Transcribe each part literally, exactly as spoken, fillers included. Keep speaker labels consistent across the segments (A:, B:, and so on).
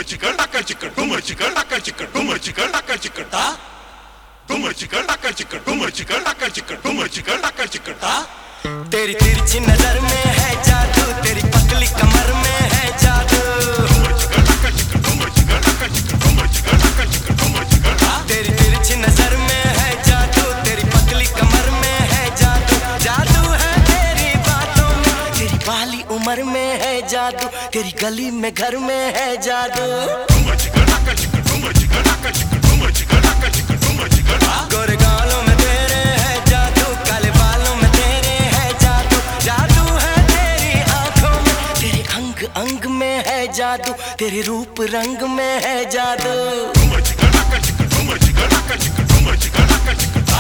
A: chica laka chica tumor chica laka chica tumor chica laka chica ta tumor chica laka chica tumor chica laka chica tumor chica laka chica ta
B: तेरी तिरछी नजर में है जादू, तेरी पतली कमर में है जादू।
A: tumor chica laka chica tumor chica laka chica tumor chica laka chica tumor chica ta
B: तेरी तिरछी नजर में है जादू, तेरी पतली कमर में है जादू। जादू है तेरी बातों में, तेरी बाली उम्र में है जादू, तेरी गली में घर में है जादू।
A: tumor chica laka chica tumor chica laka chica tumor chica laka chica tumor chica ta
B: गोरे गालों में तेरे है जादू, काले बालों में तेरे है जादू। जादू है तेरी आंखों में, तेरे अंग अंग में है जादू, तेरे रूप रंग में है जादू।
A: tumor chica laka chica tumor chica laka chica tumor chica laka chica ta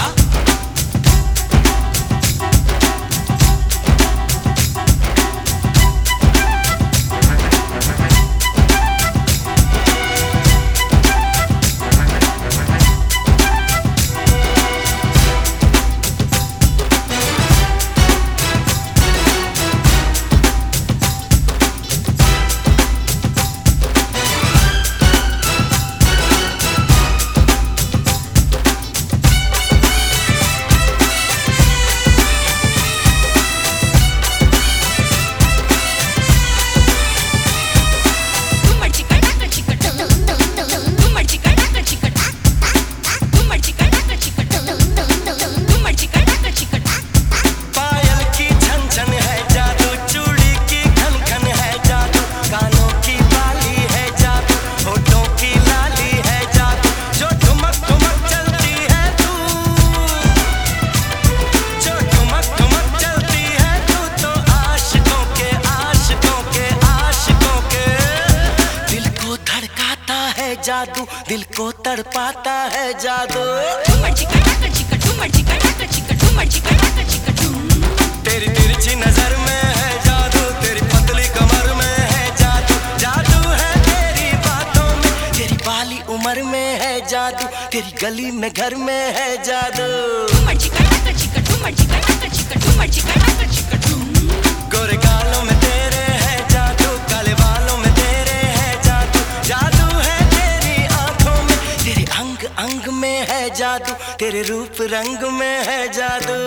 B: जादू दिल को तड़पाता है जादू। तेरी तिरछी नजर में है जादू, तेरी पतली कमर में है जादू। जादू है तेरी बातों में, तेरी बाली उम्र में है जादू, तेरी गली में घर में है जादू। गोरे गालों में तेरे है जादू, काले बालों में तेरे है जादू। जादू है तेरी आंखों में, तेरे अंग अंग में है जादू, तेरे रूप रंग में है जादू।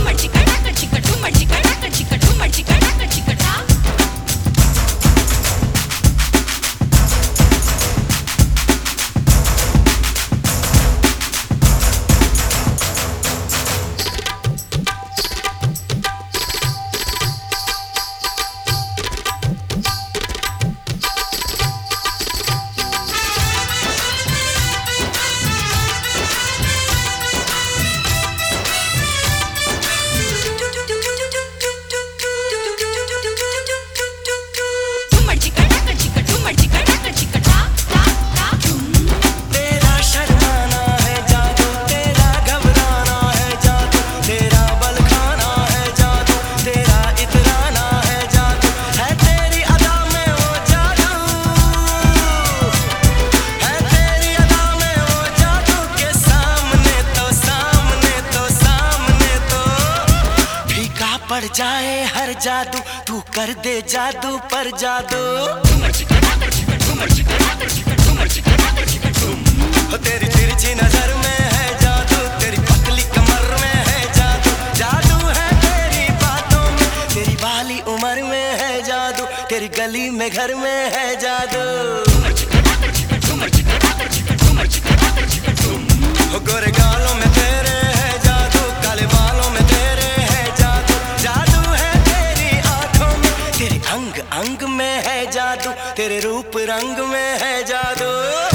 B: पड़ जाए हर जादू, तू कर दे जादू पर जादू। तेरी तिरछी नजर में है जादू, तेरी पतली कमर में है जादू। जादू है तेरी बातों में, तेरी बाली उम्र में है जादू, तेरी गली में घर में है जादू। गोरे गालों में तेरे है जादू, काले बालों में तेरे है जादू। जादू है तेरी आंखों में, तेरे अंग अंग में है जादू, तेरे रूप रंग में है जादू।